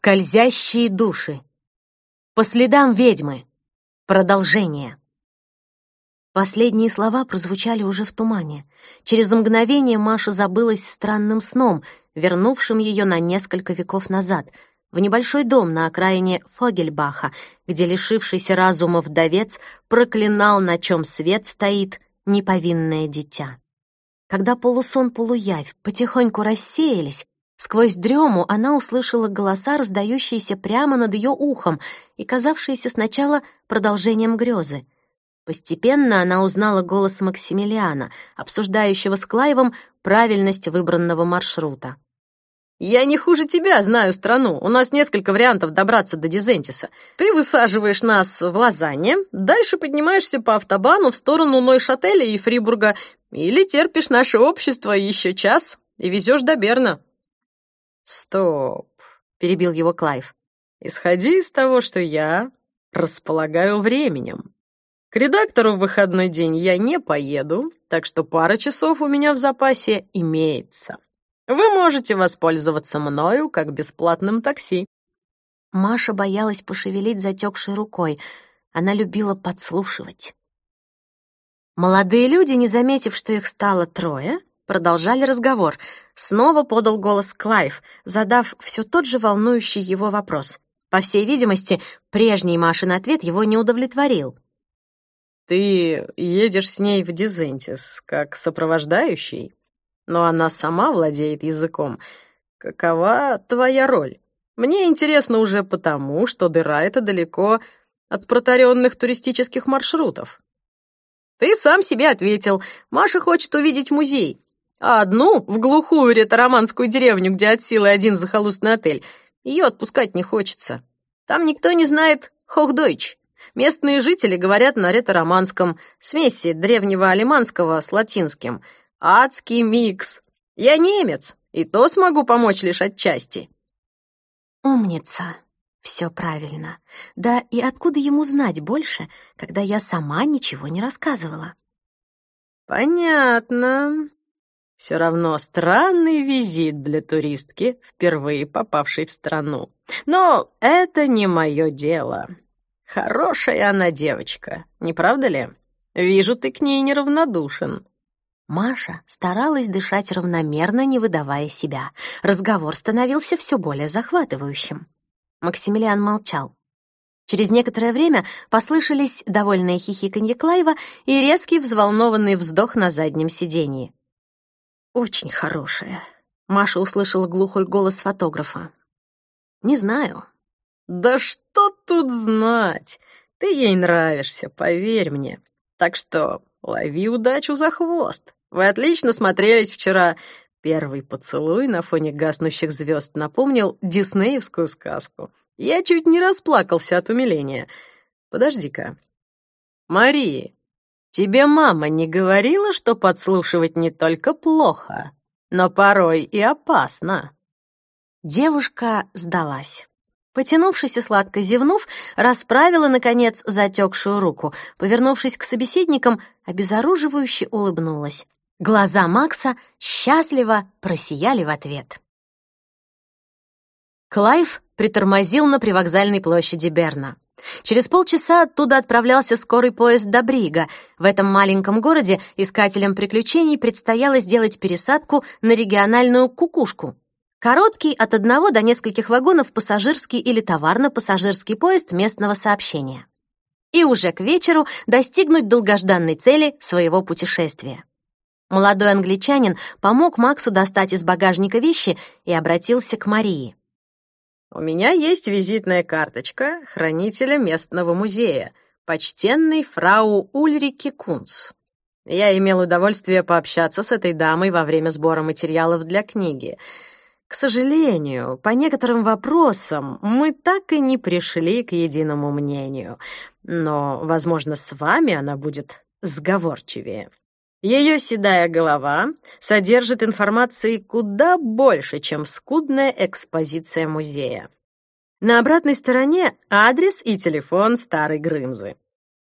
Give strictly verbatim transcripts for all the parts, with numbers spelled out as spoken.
Скользящие души. По следам ведьмы. Продолжение. Последние слова прозвучали уже в тумане. Через мгновение Маша забылась странным сном, вернувшим ее на несколько веков назад, в небольшой дом на окраине Фогельбаха, где лишившийся разума вдовец проклинал, на чем свет стоит, неповинное дитя. Когда полусон-полуявь потихоньку рассеялись, сквозь дрему она услышала голоса, раздающиеся прямо над ее ухом и казавшиеся сначала продолжением грезы. Постепенно она узнала голос Максимилиана, обсуждающего с Клайвом правильность выбранного маршрута. «Я не хуже тебя знаю страну. У нас несколько вариантов добраться до Дизентиса. Ты высаживаешь нас в Лозанне, дальше поднимаешься по автобану в сторону Нойшателя и Фрибурга, или терпишь наше общество еще час и везешь до Берна». «Стоп», — перебил его Клайв. «Исходи из того, что я располагаю временем. К редактору в выходной день я не поеду, так что пара часов у меня в запасе имеется. Вы можете воспользоваться мною как бесплатным такси». Маша боялась пошевелить затекшей рукой. Она любила подслушивать. Молодые люди, не заметив, что их стало трое, продолжали разговор. Снова подал голос Клайв, задав все тот же волнующий его вопрос. По всей видимости, прежний Машин ответ его не удовлетворил. «Ты едешь с ней в Дизентис как сопровождающий, но она сама владеет языком. Какова твоя роль? Мне интересно уже потому, что дыра эта далеко от протаренных туристических маршрутов». «Ты сам себе ответил. Маша хочет увидеть музей. А одну, в глухую ретароманскую деревню, где от силы один захолустный отель, ее отпускать не хочется. Там никто не знает Хохдойч. Местные жители говорят на ретароманском, смеси древнего алеманского с латинским. Адский микс. Я немец, и то смогу помочь лишь отчасти». «Умница. Все правильно. Да и откуда ему знать больше, когда я сама ничего не рассказывала?» «Понятно. Все равно странный визит для туристки, впервые попавшей в страну. Но это не мое дело. Хорошая она девочка, не правда ли? Вижу, ты к ней неравнодушен». Маша старалась дышать равномерно, не выдавая себя. Разговор становился все более захватывающим. Максимилиан молчал. Через некоторое время послышались довольные хихиканье Клайва и резкий взволнованный вздох на заднем сиденье. «Очень хорошая», — Маша услышала глухой голос фотографа. «Не знаю». «Да что тут знать? Ты ей нравишься, поверь мне. Так что лови удачу за хвост. Вы отлично смотрелись вчера. Первый поцелуй на фоне гаснущих звезд напомнил диснеевскую сказку. Я чуть не расплакался от умиления. Подожди-ка. Мари, тебе мама не говорила, что подслушивать не только плохо, но порой и опасно?» Девушка сдалась. Потянувшись и сладко зевнув, расправила, наконец, затекшую руку. Повернувшись к собеседникам, обезоруживающе улыбнулась. Глаза Макса счастливо просияли в ответ. Клайв притормозил на привокзальной площади Берна. Через полчаса оттуда отправлялся скорый поезд до Брига. В этом маленьком городе искателям приключений предстояло сделать пересадку на региональную кукушку. Короткий от одного до нескольких вагонов пассажирский или товарно-пассажирский поезд местного сообщения. И уже к вечеру достигнуть долгожданной цели своего путешествия. Молодой англичанин помог Максу достать из багажника вещи и обратился к Марии. «У меня есть визитная карточка хранителя местного музея, почтенной фрау Ульрике Кунц. Я имел удовольствие пообщаться с этой дамой во время сбора материалов для книги. К сожалению, по некоторым вопросам мы так и не пришли к единому мнению, но, возможно, с вами она будет сговорчивее. Ее седая голова содержит информации куда больше, чем скудная экспозиция музея. На обратной стороне адрес и телефон старой Грымзы.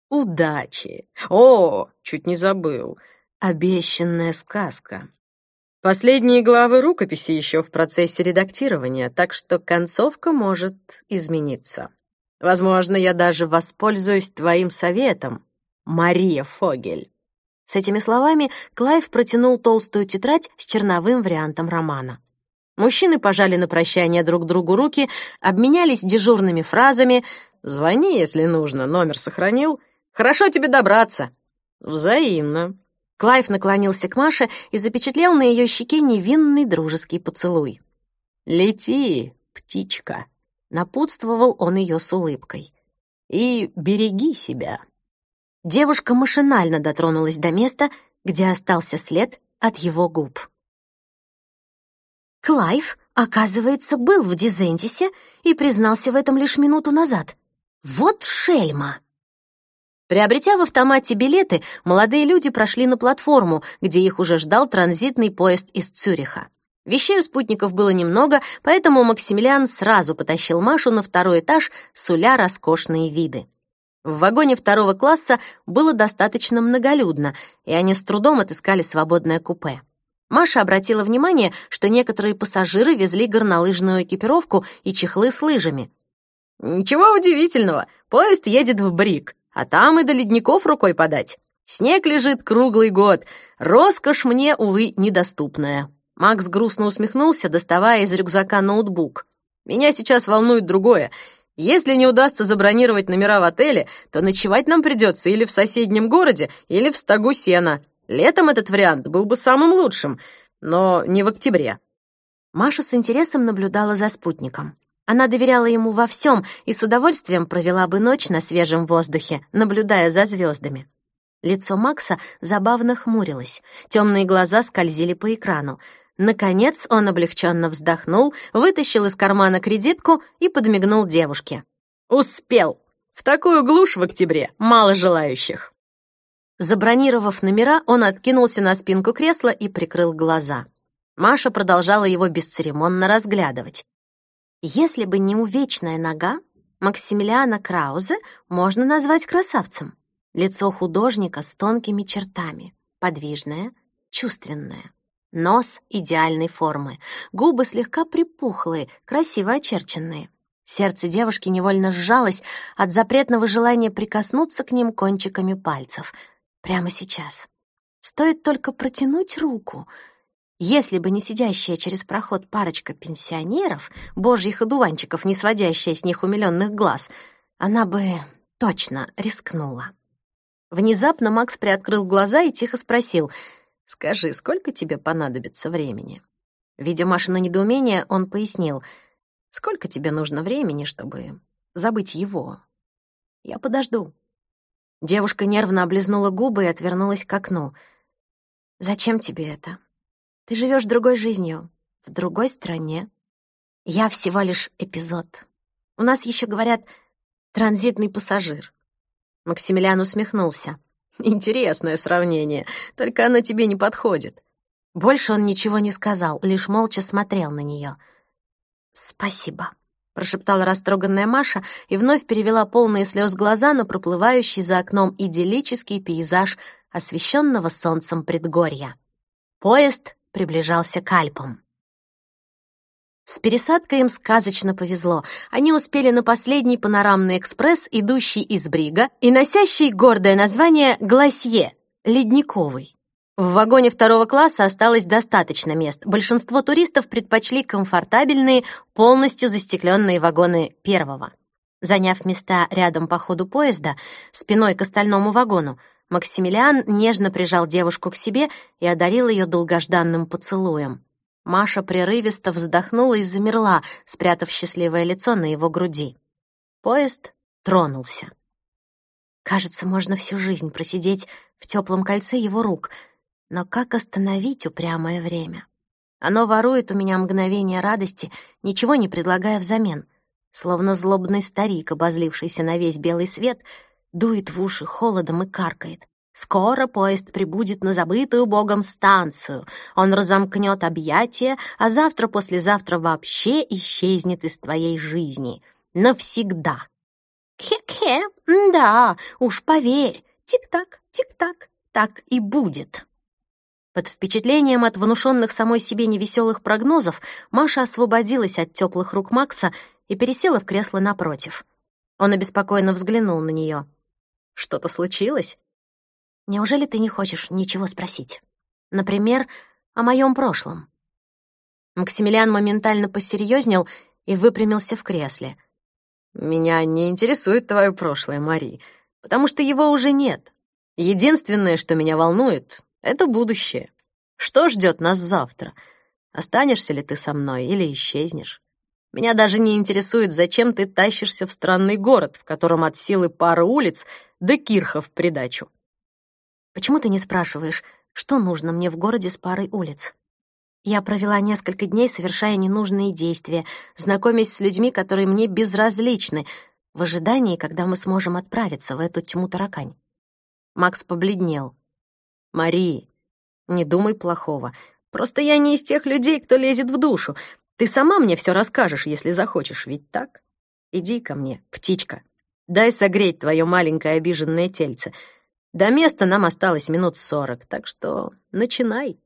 Удачи! О, чуть не забыл. Обещанная сказка. Последние главы рукописи еще в процессе редактирования, так что концовка может измениться. Возможно, я даже воспользуюсь твоим советом, Мария Фогель». С этими словами Клайв протянул толстую тетрадь с черновым вариантом романа. Мужчины пожали на прощание друг другу руки, обменялись дежурными фразами: «Звони, если нужно, номер сохранил. Хорошо тебе добраться». «Взаимно». Клайв наклонился к Маше и запечатлел на ее щеке невинный дружеский поцелуй. «Лети, птичка», — напутствовал он ее с улыбкой. «И береги себя». Девушка машинально дотронулась до места, где остался след от его губ. Клайв, оказывается, был в Дизентисе и признался в этом лишь минуту назад. Вот шельма! Приобретя в автомате билеты, молодые люди прошли на платформу, где их уже ждал транзитный поезд из Цюриха. Вещей у спутников было немного, поэтому Максимилиан сразу потащил Машу на второй этаж, суля роскошные виды. В вагоне второго класса было достаточно многолюдно, и они с трудом отыскали свободное купе. Маша обратила внимание, что некоторые пассажиры везли горнолыжную экипировку и чехлы с лыжами. «Ничего удивительного, поезд едет в Брик, а там и до ледников рукой подать. Снег лежит круглый год, роскошь мне, увы, недоступная». Макс грустно усмехнулся, доставая из рюкзака ноутбук. «Меня сейчас волнует другое. Если не удастся забронировать номера в отеле, то ночевать нам придется или в соседнем городе, или в стогу сена. Летом этот вариант был бы самым лучшим, но не в октябре». Маша с интересом наблюдала за спутником. Она доверяла ему во всем и с удовольствием провела бы ночь на свежем воздухе, наблюдая за звездами. Лицо Макса забавно хмурилось, темные глаза скользили по экрану. Наконец он облегченно вздохнул, вытащил из кармана кредитку и подмигнул девушке. «Успел! В такую глушь в октябре мало желающих». Забронировав номера, он откинулся на спинку кресла и прикрыл глаза. Маша продолжала его бесцеремонно разглядывать. Если бы не увечная нога, Максимилиана Краузе можно назвать красавцем. Лицо художника с тонкими чертами, подвижное, чувственное. Нос идеальной формы, губы слегка припухлые, красиво очерченные. Сердце девушки невольно сжалось от запретного желания прикоснуться к ним кончиками пальцев. Прямо сейчас. Стоит только протянуть руку. Если бы не сидящая через проход парочка пенсионеров, божьих одуванчиков, не сводящая с них умилённых глаз, она бы точно рискнула. Внезапно Макс приоткрыл глаза и тихо спросил: «Скажи, сколько тебе понадобится времени?» Видя Машино недоумение, он пояснил: «Сколько тебе нужно времени, чтобы забыть его? Я подожду». Девушка нервно облизнула губы и отвернулась к окну. «Зачем тебе это? Ты живешь другой жизнью, в другой стране. Я всего лишь эпизод. У нас еще говорят «транзитный пассажир». Максимилиан усмехнулся. «Интересное сравнение, только оно тебе не подходит». Больше он ничего не сказал, лишь молча смотрел на нее. «Спасибо», — прошептала растроганная Маша и вновь перевела полные слез глаза на проплывающий за окном идиллический пейзаж освещенного солнцем предгорья. Поезд приближался к Альпам. С пересадкой им сказочно повезло. Они успели на последний панорамный экспресс, идущий из Брига и носящий гордое название «Гласье» — «Ледниковый». В вагоне второго класса осталось достаточно мест. Большинство туристов предпочли комфортабельные, полностью застекленные вагоны первого. Заняв места рядом по ходу поезда, спиной к остальному вагону, Максимилиан нежно прижал девушку к себе и одарил ее долгожданным поцелуем. Маша прерывисто вздохнула и замерла, спрятав счастливое лицо на его груди. Поезд тронулся. Кажется, можно всю жизнь просидеть в теплом кольце его рук, но как остановить упрямое время? Оно ворует у меня мгновение радости, ничего не предлагая взамен. Словно злобный старик, обозлившийся на весь белый свет, дует в уши холодом и каркает. Скоро поезд прибудет на забытую Богом станцию. Он разомкнет объятия, а завтра-послезавтра вообще исчезнет из твоей жизни. Навсегда. Кхе-кхе, да, уж поверь, тик-так, тик-так, так и будет. Под впечатлением от внушенных самой себе невеселых прогнозов Маша освободилась от теплых рук Макса и пересела в кресло напротив. Он обеспокоенно взглянул на нее. «Что-то случилось?» «Неужели ты не хочешь ничего спросить? Например, о моем прошлом?» Максимилиан моментально посерьезнел и выпрямился в кресле. «Меня не интересует твое прошлое, Мари, потому что его уже нет. Единственное, что меня волнует, — это будущее. Что ждет нас завтра? Останешься ли ты со мной или исчезнешь? Меня даже не интересует, зачем ты тащишься в странный город, в котором от силы пара улиц до кирха в придачу». «Почему ты не спрашиваешь, что нужно мне в городе с парой улиц? Я провела несколько дней, совершая ненужные действия, знакомясь с людьми, которые мне безразличны, в ожидании, когда мы сможем отправиться в эту тьму-таракань». Макс побледнел. «Мари, не думай плохого. Просто я не из тех людей, кто лезет в душу. Ты сама мне все расскажешь, если захочешь, ведь так? Иди ко мне, птичка. Дай согреть твое маленькое обиженное тельце. До места нам осталось минут сорок, так что начинай».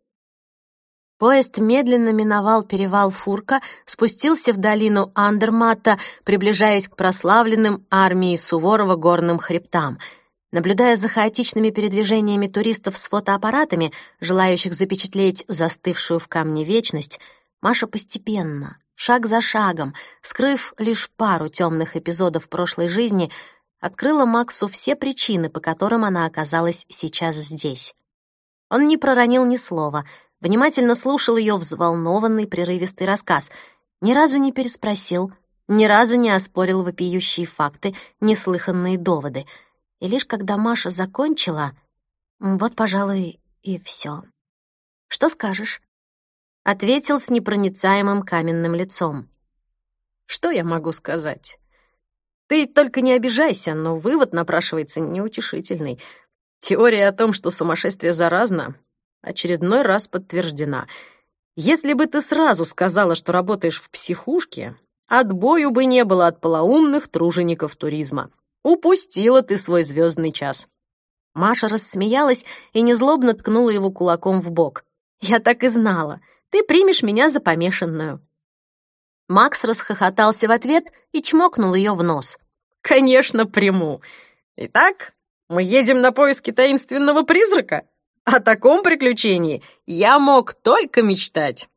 Поезд медленно миновал перевал Фурка, спустился в долину Андерматта, приближаясь к прославленным армией Суворова горным хребтам. Наблюдая за хаотичными передвижениями туристов с фотоаппаратами, желающих запечатлеть застывшую в камне вечность, Маша постепенно, шаг за шагом, скрыв лишь пару темных эпизодов прошлой жизни, открыла Максу все причины, по которым она оказалась сейчас здесь. Он не проронил ни слова, внимательно слушал ее взволнованный, прерывистый рассказ, ни разу не переспросил, ни разу не оспорил вопиющие факты, неслыханные доводы. И лишь когда Маша закончила, вот, пожалуй, и все. «Что скажешь?» — ответил с непроницаемым каменным лицом. «Что я могу сказать? Ты только не обижайся, но вывод напрашивается неутешительный. Теория о том, что сумасшествие заразно, очередной раз подтверждена. Если бы ты сразу сказала, что работаешь в психушке, отбою бы не было от полоумных тружеников туризма. Упустила ты свой звездный час». Маша рассмеялась и незлобно ткнула его кулаком в бок. «Я так и знала. Ты примешь меня за помешанную». Макс расхохотался в ответ и чмокнул ее в нос. «Конечно, приму. Итак, мы едем на поиски таинственного призрака? О таком приключении я мог только мечтать».